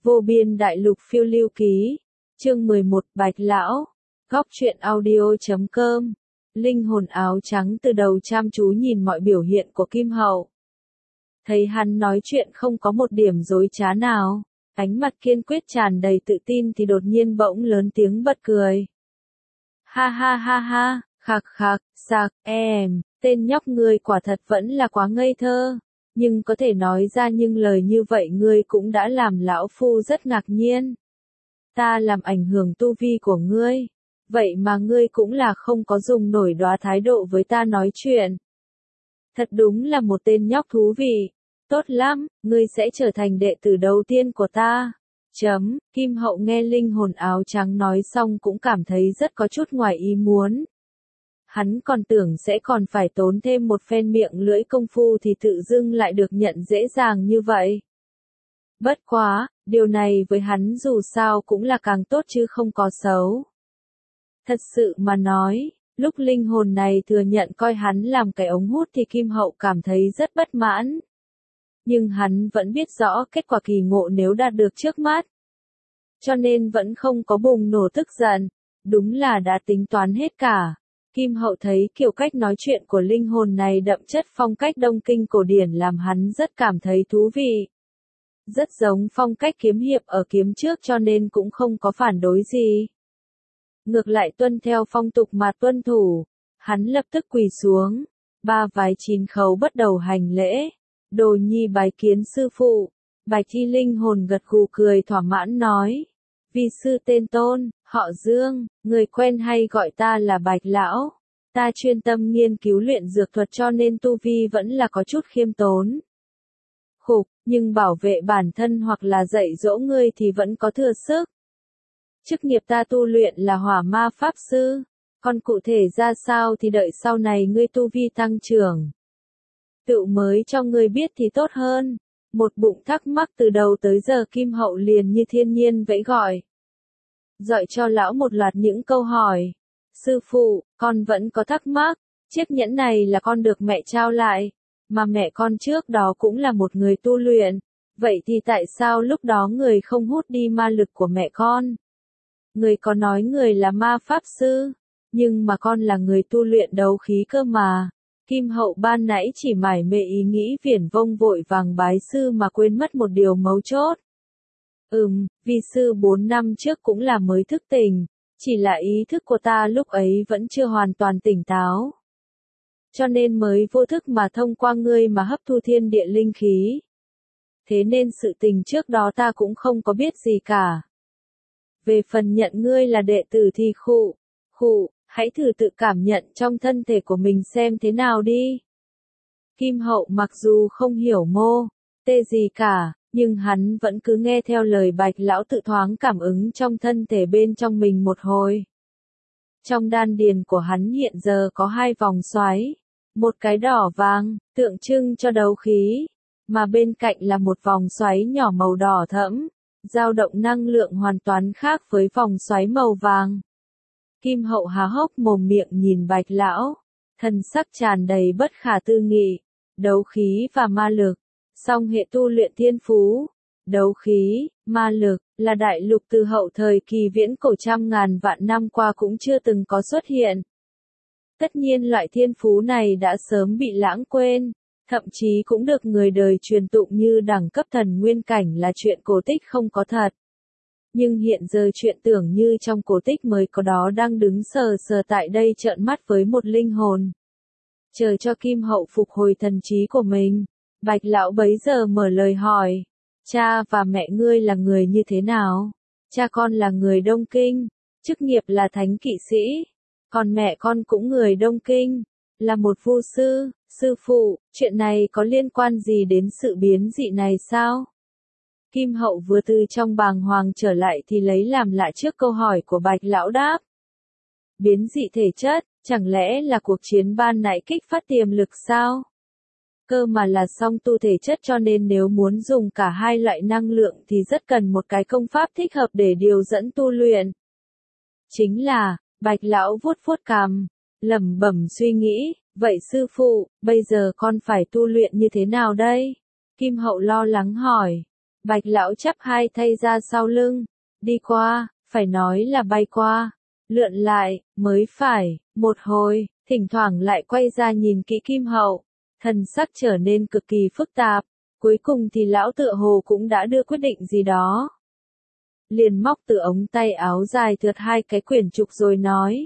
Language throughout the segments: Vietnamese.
Vô biên đại lục phiêu lưu ký, chương 11 Bạch Lão, góc truyện audio.com, linh hồn áo trắng từ đầu chăm chú nhìn mọi biểu hiện của Kim Hậu. Thấy hắn nói chuyện không có một điểm dối trá nào, ánh mặt kiên quyết tràn đầy tự tin thì đột nhiên bỗng lớn tiếng bật cười. Ha ha ha ha, khạc khạc, sạc, tên nhóc ngươi quả thật vẫn là quá ngây thơ. Nhưng có thể nói ra những lời như vậy ngươi cũng đã làm lão phu rất ngạc nhiên. Ta làm ảnh hưởng tu vi của ngươi, vậy mà ngươi cũng là không có dùng nổi đóa thái độ với ta nói chuyện. Thật đúng là một tên nhóc thú vị, tốt lắm, ngươi sẽ trở thành đệ tử đầu tiên của ta. Kim Hậu nghe linh hồn áo trắng nói xong cũng cảm thấy rất có chút ngoài ý muốn. Hắn còn tưởng sẽ còn phải tốn thêm một phen miệng lưỡi công phu thì tự dưng lại được nhận dễ dàng như vậy. Bất quá, điều này với hắn dù sao cũng là càng tốt chứ không có xấu. Thật sự mà nói, lúc linh hồn này thừa nhận coi hắn làm cái ống hút thì Kim Hậu cảm thấy rất bất mãn. Nhưng hắn vẫn biết rõ kết quả kỳ ngộ nếu đạt được trước mắt. Cho nên vẫn không có bùng nổ tức giận, đúng là đã tính toán hết cả. Kim Hậu thấy kiểu cách nói chuyện của linh hồn này đậm chất phong cách Đông Kinh cổ điển làm hắn rất cảm thấy thú vị. Rất giống phong cách kiếm hiệp ở kiếm trước cho nên cũng không có phản đối gì. Ngược lại tuân theo phong tục mà tuân thủ, hắn lập tức quỳ xuống, ba vái chín khấu bắt đầu hành lễ. Đồ nhi bái kiến sư phụ. Bạch Thi linh hồn gật gù cười thỏa mãn nói. Vi sư tên Tôn, họ Dương, người quen hay gọi ta là Bạch Lão. Ta chuyên tâm nghiên cứu luyện dược thuật cho nên tu vi vẫn là có chút khiêm tốn. Khục, nhưng bảo vệ bản thân hoặc là dạy dỗ ngươi thì vẫn có thừa sức. Chức nghiệp ta tu luyện là hỏa ma pháp sư, còn cụ thể ra sao thì đợi sau này ngươi tu vi tăng trưởng. Tự mới cho ngươi biết thì tốt hơn. Một bụng thắc mắc từ đầu tới giờ Kim Hậu liền như thiên nhiên vẫy gọi. Dọi cho lão một loạt những câu hỏi. Sư phụ, con vẫn có thắc mắc, chiếc nhẫn này là con được mẹ trao lại, mà mẹ con trước đó cũng là một người tu luyện, vậy thì tại sao lúc đó người không hút đi ma lực của mẹ con? Người có nói người là ma pháp sư, nhưng mà con là người tu luyện đấu khí cơ mà. Kim Hậu ban nãy chỉ mải mê ý nghĩ viển vông vội vàng bái sư mà quên mất một điều mấu chốt. Vi sư 4 năm trước cũng là mới thức tỉnh, chỉ là ý thức của ta lúc ấy vẫn chưa hoàn toàn tỉnh táo. Cho nên mới vô thức mà thông qua ngươi mà hấp thu thiên địa linh khí. Thế nên sự tình trước đó ta cũng không có biết gì cả. Về phần nhận ngươi là đệ tử thì hãy thử tự cảm nhận trong thân thể của mình xem thế nào đi. Kim Hậu mặc dù không hiểu mô tê gì cả, nhưng hắn vẫn cứ nghe theo lời Bạch Lão tự thoáng cảm ứng trong thân thể bên trong mình một hồi. Trong đan điền của hắn hiện giờ có 2 vòng xoáy, một cái đỏ vàng, tượng trưng cho đấu khí, mà bên cạnh là một vòng xoáy nhỏ màu đỏ thẫm, dao động năng lượng hoàn toàn khác với vòng xoáy màu vàng. Kim Hậu há hốc mồm miệng nhìn Bạch Lão, thần sắc tràn đầy bất khả tư nghị. Đấu khí và ma lực, song hệ tu luyện thiên phú. Đấu khí, ma lực, là đại lục từ hậu thời kỳ viễn cổ trăm ngàn vạn năm qua cũng chưa từng có xuất hiện. Tất nhiên loại thiên phú này đã sớm bị lãng quên, thậm chí cũng được người đời truyền tụng như đẳng cấp thần nguyên cảnh là chuyện cổ tích không có thật. Nhưng hiện giờ chuyện tưởng như trong cổ tích mới có đó đang đứng sờ sờ tại đây trợn mắt với một linh hồn. Chờ cho Kim Hậu phục hồi thần trí của mình, Bạch Lão bấy giờ mở lời hỏi. Cha và mẹ ngươi là người như thế nào? Cha con là người Đông Kinh, chức nghiệp là thánh kỵ sĩ, còn mẹ con cũng người Đông Kinh, là một vu sư. Sư phụ, chuyện này có liên quan gì đến sự biến dị này sao? Kim Hậu vừa từ trong bàng hoàng trở lại thì lấy làm lạ trước câu hỏi của Bạch Lão đáp. Biến dị thể chất, chẳng lẽ là cuộc chiến ban nãy kích phát tiềm lực sao? Cơ mà là song tu thể chất cho nên nếu muốn dùng cả hai loại năng lượng thì rất cần một cái công pháp thích hợp để điều dẫn tu luyện. Chính là, Bạch Lão vuốt vuốt cằm, lẩm bẩm suy nghĩ, vậy sư phụ, bây giờ con phải tu luyện như thế nào đây? Kim Hậu lo lắng hỏi. Bạch lão chắp hai tay ra sau lưng, đi qua, phải nói là bay qua, lượn lại, mới phải, một hồi, thỉnh thoảng lại quay ra nhìn kỹ Kim Hậu, thần sắc trở nên cực kỳ phức tạp, cuối cùng thì lão tựa hồ cũng đã đưa quyết định gì đó. Liền móc từ ống tay áo dài thượt hai cái quyển trục rồi nói.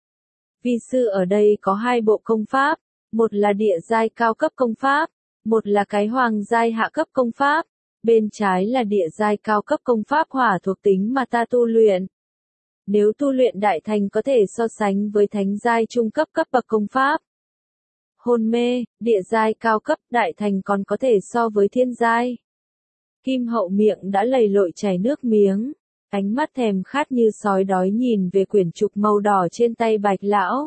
Vi sư ở đây có hai bộ công pháp, một là địa giai cao cấp công pháp, một là cái hoàng giai hạ cấp công pháp, bên trái là địa giai cao cấp công pháp hỏa thuộc tính mà ta tu luyện. Nếu tu luyện đại thành có thể so sánh với thánh giai trung cấp cấp bậc công pháp. Hôn mê, địa giai cao cấp đại thành còn có thể so với thiên giai. Kim Hậu miệng đã lầy lội chảy nước miếng, ánh mắt thèm khát như sói đói nhìn về quyển trục màu đỏ trên tay Bạch lão.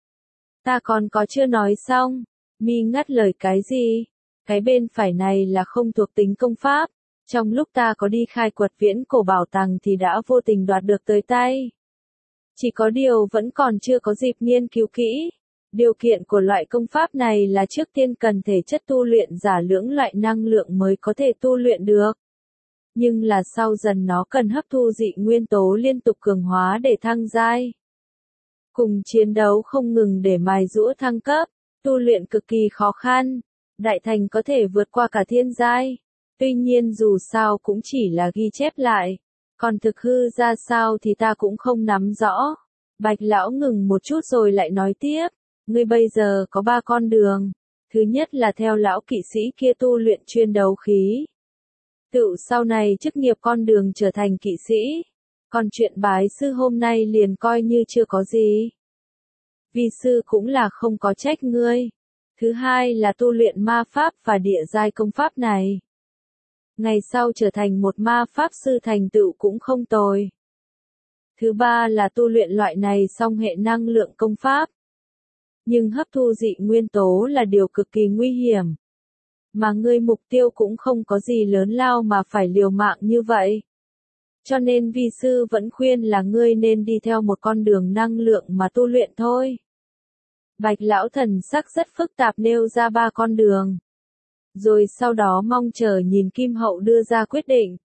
Ta còn có chưa nói xong, mi ngắt lời cái gì? Cái bên phải này là không thuộc tính công pháp, trong lúc ta có đi khai quật viễn cổ bảo tàng thì đã vô tình đoạt được tới tay. Chỉ có điều vẫn còn chưa có dịp nghiên cứu kỹ. Điều kiện của loại công pháp này là trước tiên cần thể chất tu luyện giả lưỡng loại năng lượng mới có thể tu luyện được. Nhưng là sau dần nó cần hấp thu dị nguyên tố liên tục cường hóa để thăng giai. Cùng chiến đấu không ngừng để mài giũa thăng cấp, tu luyện cực kỳ khó khăn. Đại thành có thể vượt qua cả thiên giai. Tuy nhiên dù sao cũng chỉ là ghi chép lại. Còn thực hư ra sao thì ta cũng không nắm rõ. Bạch lão ngừng một chút rồi lại nói tiếp. Ngươi bây giờ có 3 con đường. Thứ nhất là theo lão kỵ sĩ kia tu luyện chuyên đấu khí. Tự sau này chức nghiệp con đường trở thành kỵ sĩ. Còn chuyện bái sư hôm nay liền coi như chưa có gì. Vi sư cũng là không có trách ngươi. Thứ hai là tu luyện ma pháp và địa giai công pháp này. Ngày sau trở thành một ma pháp sư thành tựu cũng không tồi. Thứ ba là tu luyện loại này song hệ năng lượng công pháp. Nhưng hấp thu dị nguyên tố là điều cực kỳ nguy hiểm. Mà ngươi mục tiêu cũng không có gì lớn lao mà phải liều mạng như vậy. Cho nên vi sư vẫn khuyên là ngươi nên đi theo một con đường năng lượng mà tu luyện thôi. Bạch lão thần sắc rất phức tạp nêu ra 3 con đường. Rồi sau đó mong chờ nhìn Kim Hậu đưa ra quyết định.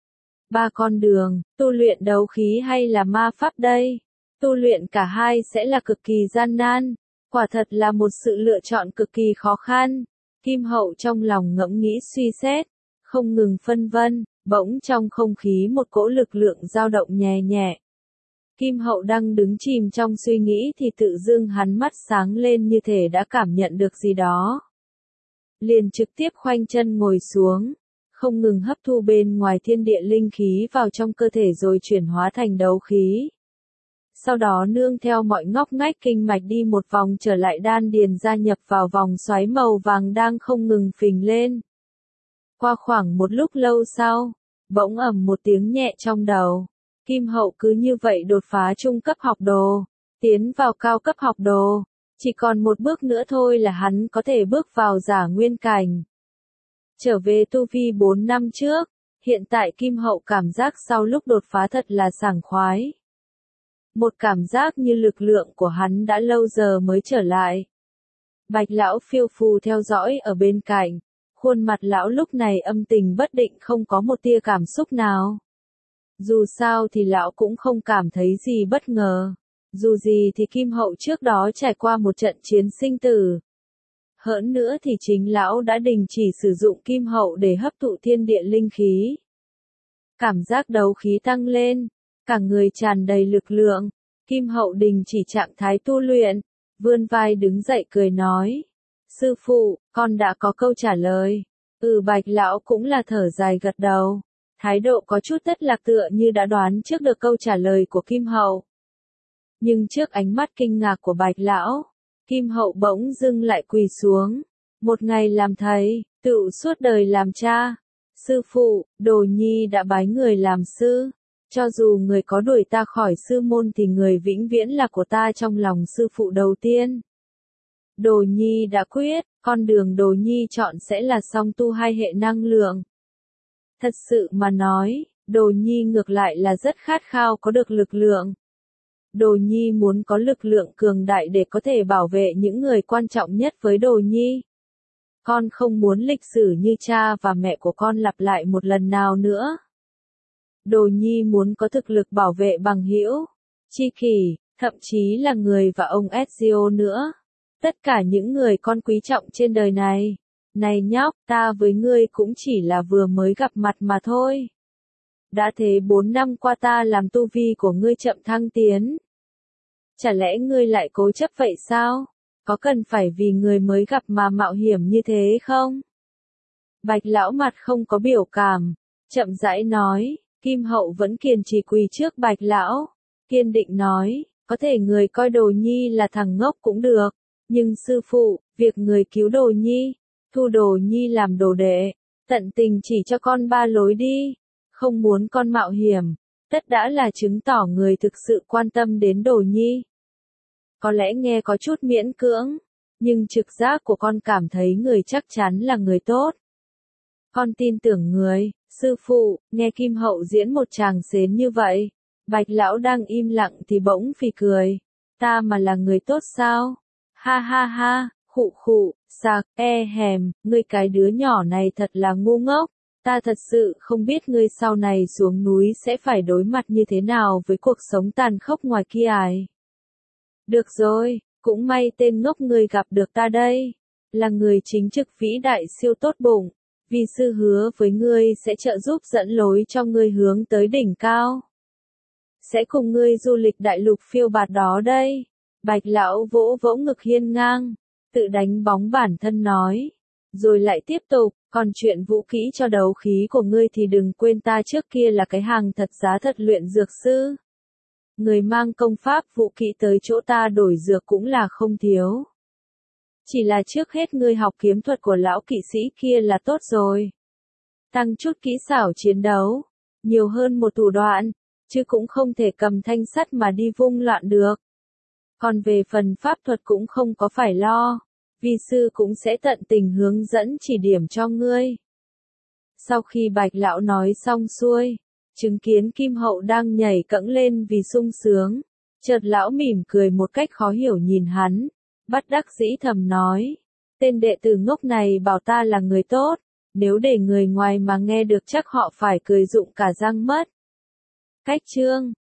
3 con đường, tu luyện đấu khí hay là ma pháp đây? Tu luyện cả hai sẽ là cực kỳ gian nan. Quả thật là một sự lựa chọn cực kỳ khó khăn. Kim Hậu trong lòng ngẫm nghĩ suy xét, không ngừng phân vân, bỗng trong không khí một cỗ lực lượng dao động nhẹ nhẹ. Kim Hậu đang đứng chìm trong suy nghĩ thì tự dưng hắn mắt sáng lên như thể đã cảm nhận được gì đó. Liền trực tiếp khoanh chân ngồi xuống, không ngừng hấp thu bên ngoài thiên địa linh khí vào trong cơ thể rồi chuyển hóa thành đấu khí. Sau đó nương theo mọi ngóc ngách kinh mạch đi một vòng trở lại đan điền gia nhập vào vòng xoáy màu vàng đang không ngừng phình lên. Qua khoảng một lúc lâu sau, bỗng ầm một tiếng nhẹ trong đầu. Kim Hậu cứ như vậy đột phá trung cấp học đồ, tiến vào cao cấp học đồ. Chỉ còn một bước nữa thôi là hắn có thể bước vào giả nguyên cảnh. Trở về tu vi 4 năm trước, hiện tại Kim Hậu cảm giác sau lúc đột phá thật là sảng khoái. Một cảm giác như lực lượng của hắn đã lâu giờ mới trở lại. Bạch lão phiêu phù theo dõi ở bên cạnh, khuôn mặt lão lúc này âm tình bất định không có một tia cảm xúc nào. Dù sao thì lão cũng không cảm thấy gì bất ngờ. Dù gì thì Kim Hậu trước đó trải qua một trận chiến sinh tử. Hơn nữa thì chính lão đã đình chỉ sử dụng Kim Hậu để hấp thụ thiên địa linh khí. Cảm giác đấu khí tăng lên, cả người tràn đầy lực lượng. Kim Hậu đình chỉ trạng thái tu luyện, vươn vai đứng dậy cười nói. Sư phụ, con đã có câu trả lời. Bạch lão cũng là thở dài gật đầu. Thái độ có chút thất lạc tựa như đã đoán trước được câu trả lời của Kim Hậu. Nhưng trước ánh mắt kinh ngạc của Bạch lão, Kim Hậu bỗng dưng lại quỳ xuống. Một ngày làm thầy, tựu suốt đời làm cha. Sư phụ, Đồ Nhi đã bái người làm sư. Cho dù người có đuổi ta khỏi sư môn thì người vĩnh viễn là của ta trong lòng sư phụ đầu tiên. Đồ Nhi đã quyết, con đường Đồ Nhi chọn sẽ là song tu hai hệ năng lượng. Thật sự mà nói, Đồ Nhi ngược lại là rất khát khao có được lực lượng. Đồ Nhi muốn có lực lượng cường đại để có thể bảo vệ những người quan trọng nhất với Đồ Nhi. Con không muốn lịch sử như cha và mẹ của con lặp lại một lần nào nữa. Đồ nhi muốn có thực lực bảo vệ bằng hữu, tri kỷ, thậm chí là người và ông Ezio nữa. Tất cả những người con quý trọng trên đời này. Này nhóc, ta với ngươi cũng chỉ là vừa mới gặp mặt mà thôi. Đã thế 4 năm qua ta làm tu vi của ngươi chậm thăng tiến. Chả lẽ ngươi lại cố chấp vậy sao? Có cần phải vì người mới gặp mà mạo hiểm như thế không? Bạch lão mặt không có biểu cảm, chậm rãi nói, Kim Hậu vẫn kiên trì quỳ trước Bạch lão, kiên định nói, có thể người coi Đồ Nhi là thằng ngốc cũng được, nhưng sư phụ, việc người cứu Đồ Nhi, thu Đồ Nhi làm đồ đệ, tận tình chỉ cho con 3 lối đi, không muốn con mạo hiểm, tất đã là chứng tỏ người thực sự quan tâm đến Đồ Nhi. Có lẽ nghe có chút miễn cưỡng, nhưng trực giác của con cảm thấy người chắc chắn là người tốt. Con tin tưởng người, sư phụ, nghe Kim Hậu diễn một tràng xến như vậy. Bạch lão đang im lặng thì bỗng phì cười. Ta mà là người tốt sao? Ha ha ha, khụ khụ, sạc, hèm, ngươi cái đứa nhỏ này thật là ngu ngốc. Ta thật sự không biết ngươi sau này xuống núi sẽ phải đối mặt như thế nào với cuộc sống tàn khốc ngoài kia ải. Được rồi, cũng may tên ngốc ngươi gặp được ta đây. Là người chính trực vĩ đại siêu tốt bụng. Vì sư hứa với ngươi sẽ trợ giúp dẫn lối cho ngươi hướng tới đỉnh cao. Sẽ cùng ngươi du lịch đại lục phiêu bạt đó đây. Bạch lão vỗ vỗ ngực hiên ngang, tự đánh bóng bản thân nói. Rồi lại tiếp tục, còn chuyện vũ kỹ cho đấu khí của ngươi thì đừng quên ta trước kia là cái hàng thật giá thật luyện dược sư. Người mang công pháp vũ kỹ tới chỗ ta đổi dược cũng là không thiếu. Chỉ là trước hết ngươi học kiếm thuật của lão kỵ sĩ kia là tốt rồi. Tăng chút kỹ xảo chiến đấu, nhiều hơn một thủ đoạn, chứ cũng không thể cầm thanh sắt mà đi vung loạn được. Còn về phần pháp thuật cũng không có phải lo, vi sư cũng sẽ tận tình hướng dẫn chỉ điểm cho ngươi. Sau khi Bạch lão nói xong xuôi, chứng kiến Kim Hậu đang nhảy cẫng lên vì sung sướng, chợt lão mỉm cười một cách khó hiểu nhìn hắn. Bất đắc dĩ thầm nói, tên đệ tử ngốc này bảo ta là người tốt, nếu để người ngoài mà nghe được chắc họ phải cười rụng cả răng mất. Cách chương